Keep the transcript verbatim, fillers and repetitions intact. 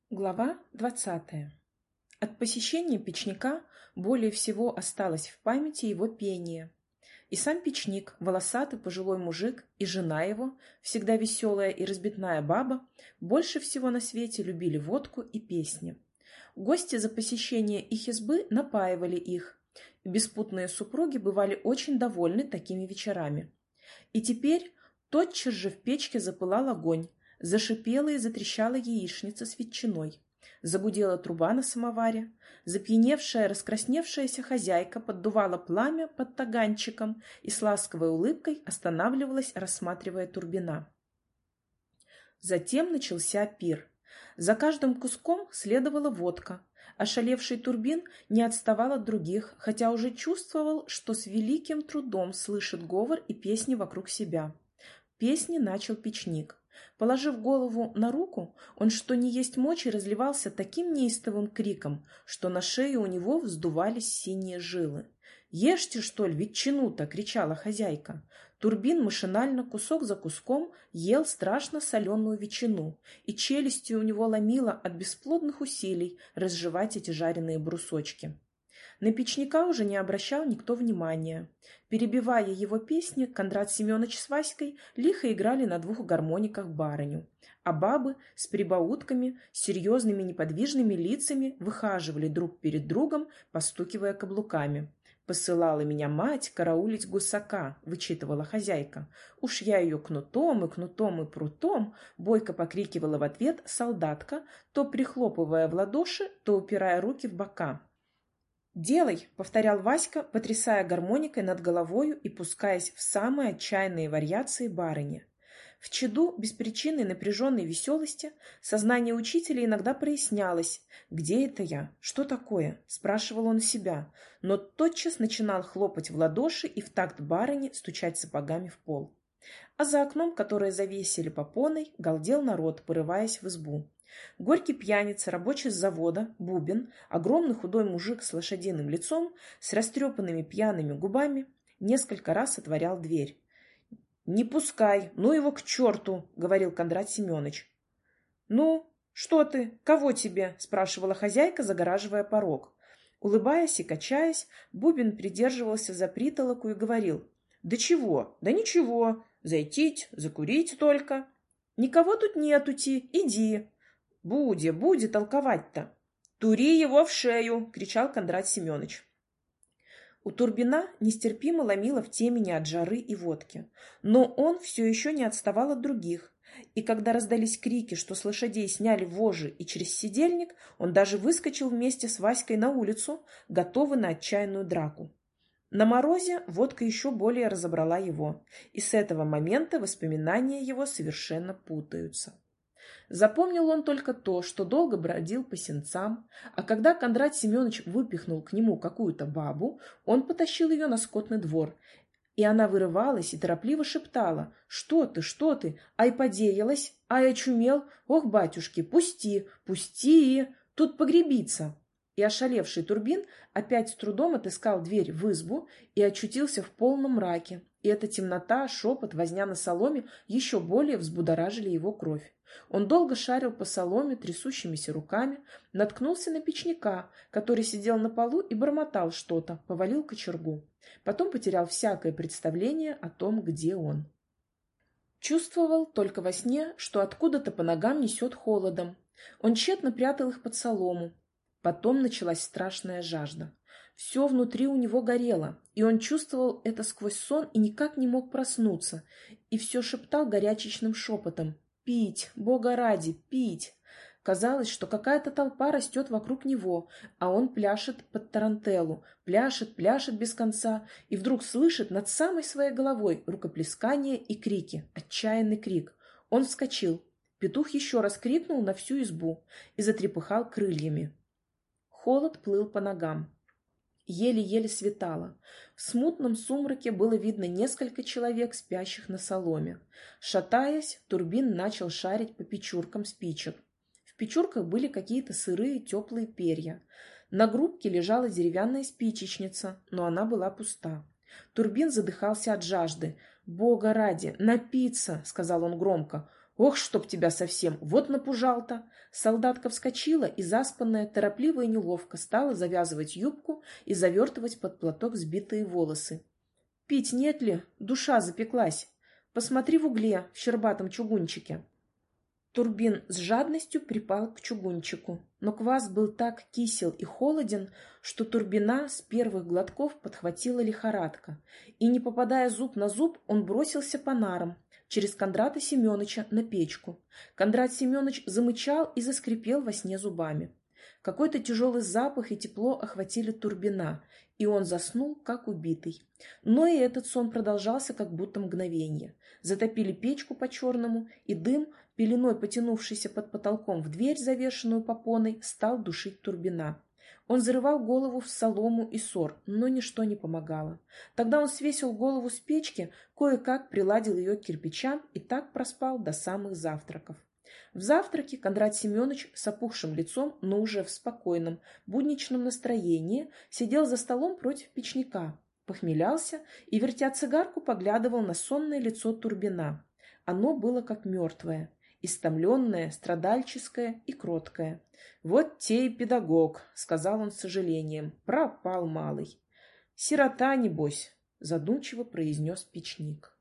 Глава двадцатая. От посещения печника более всего осталось в памяти его пение. И сам печник, волосатый пожилой мужик, и жена его, всегда веселая и разбитная баба, больше всего на свете любили водку и песни. Гости за посещение их избы напаивали их, и беспутные супруги бывали очень довольны такими вечерами. И теперь тотчас же в печке запылал огонь, зашипела и затрещала яичница с ветчиной. Загудела труба на самоваре. Запьяневшая, раскрасневшаяся хозяйка поддувала пламя под таганчиком и с ласковой улыбкой останавливалась, рассматривая Турбина. Затем начался пир. За каждым куском следовала водка. Ошалевший Турбин не отставал от других, хотя уже чувствовал, что с великим трудом слышит говор и песни вокруг себя. Песни начал печник. Положив голову на руку, он что ни есть мочи разливался таким неистовым криком, что на шее у него вздувались синие жилы. «Ешьте, что ли, ветчину-то!» — кричала хозяйка. Турбин машинально, кусок за куском, ел страшно соленую ветчину, и челюстью у него ломило от бесплодных усилий разжевать эти жареные брусочки. На печника уже не обращал никто внимания. Перебивая его песни, Кондрат Семенович с Васькой лихо играли на двух гармониках барыню, а бабы с прибаутками, с серьезными неподвижными лицами выхаживали друг перед другом, постукивая каблуками. «Посылала меня мать караулить гусака», — вычитывала хозяйка. «Уж я ее кнутом и кнутом и прутом», — бойко покрикивала в ответ солдатка, то прихлопывая в ладоши, то упирая руки в бока. «Делай!» — повторял Васька, потрясая гармоникой над головою и пускаясь в самые отчаянные вариации барыни. В чаду беспричинной напряженной веселости сознание учителя иногда прояснялось. «Где это я? Что такое?» — спрашивал он себя, но тотчас начинал хлопать в ладоши и в такт барыни стучать сапогами в пол. А за окном, которое завесили попоной, галдел народ, порываясь в избу. Горький пьяница, рабочий с завода, Бубен, огромный худой мужик с лошадиным лицом, с растрепанными пьяными губами, несколько раз отворял дверь. «Не пускай, ну его к черту!» — говорил Кондрат Семенович. «Ну, что ты? Кого тебе?» — спрашивала хозяйка, загораживая порог. Улыбаясь и качаясь, Бубен придерживался за притолоку и говорил: «Да чего? Да ничего. Зайтить, закурить только. Никого тут нетути, иди. Буде, буде толковать-то. Тури его в шею!» — кричал Кондрат Семенович. У Турбина нестерпимо ломило в темени от жары и водки, но он все еще не отставал от других, и когда раздались крики, что с лошадей сняли вожжи и через седельник, он даже выскочил вместе с Васькой на улицу, готовый на отчаянную драку. На морозе водка еще более разобрала его, и с этого момента воспоминания его совершенно путаются. Запомнил он только то, что долго бродил по сенцам, а когда Кондрат Семенович выпихнул к нему какую-то бабу, он потащил ее на скотный двор, и она вырывалась и торопливо шептала: «Что ты, что ты? Ай, подеялась, ай, очумел! Ох, батюшки, пусти, пусти, тут погребиться!» И ошалевший Турбин опять с трудом отыскал дверь в избу и очутился в полном мраке, и эта темнота, шепот, возня на соломе еще более взбудоражили его кровь. Он долго шарил по соломе трясущимися руками, наткнулся на печника, который сидел на полу и бормотал что-то, повалил кочергу. Потом потерял всякое представление о том, где он. Чувствовал только во сне, что откуда-то по ногам несет холодом. Он тщетно прятал их под солому. Потом началась страшная жажда. Все внутри у него горело, и он чувствовал это сквозь сон и никак не мог проснуться, и все шептал горячечным шепотом: «Пить, Бога ради, пить!» Казалось, что какая-то толпа растет вокруг него, а он пляшет под тарантеллу, пляшет, пляшет без конца, и вдруг слышит над самой своей головой рукоплескание и крики, отчаянный крик. Он вскочил. Петух еще раз крикнул на всю избу и затрепыхал крыльями. Холод плыл по ногам. Еле-еле светало. В смутном сумраке было видно несколько человек, спящих на соломе. Шатаясь, Турбин начал шарить по печуркам спичек. В печурках были какие-то сырые теплые перья. На грубке лежала деревянная спичечница, но она была пуста. Турбин задыхался от жажды. «Бога ради, напиться!» — сказал он громко. Ох, чтоб тебя совсем, вот напужал-то. Солдатка вскочила и, заспанная, торопливо и неловко, стала завязывать юбку и завертывать под платок сбитые волосы. Пить нет ли? Душа запеклась. Посмотри в угле, в щербатом чугунчике. Турбин с жадностью припал к чугунчику, но квас был так кисел и холоден, что Турбина с первых глотков подхватила лихорадка, и, не попадая зуб на зуб, он бросился по нарам, через Кондрата Семеновича на печку. Кондрат Семенович замычал и заскрипел во сне зубами. Какой-то тяжелый запах и тепло охватили Турбина, и он заснул, как убитый. Но и этот сон продолжался как будто мгновенье. Затопили печку по-черному, и дым, пеленой потянувшийся под потолком в дверь, завешенную попоной, стал душить Турбина. Он зарывал голову в солому и сор, но ничто не помогало. Тогда он свесил голову с печки, кое-как приладил ее к кирпичам и так проспал до самых завтраков. В завтраке Кондрат Семенович с опухшим лицом, но уже в спокойном, будничном настроении, сидел за столом против печника, похмелялся и, вертя цигарку, поглядывал на сонное лицо Турбина. Оно было как мертвое, истомленное, страдальческое и кроткое. «Вот те и педагог», — сказал он с сожалением, — «пропал малый». «Сирота, небось», — задумчиво произнес печник.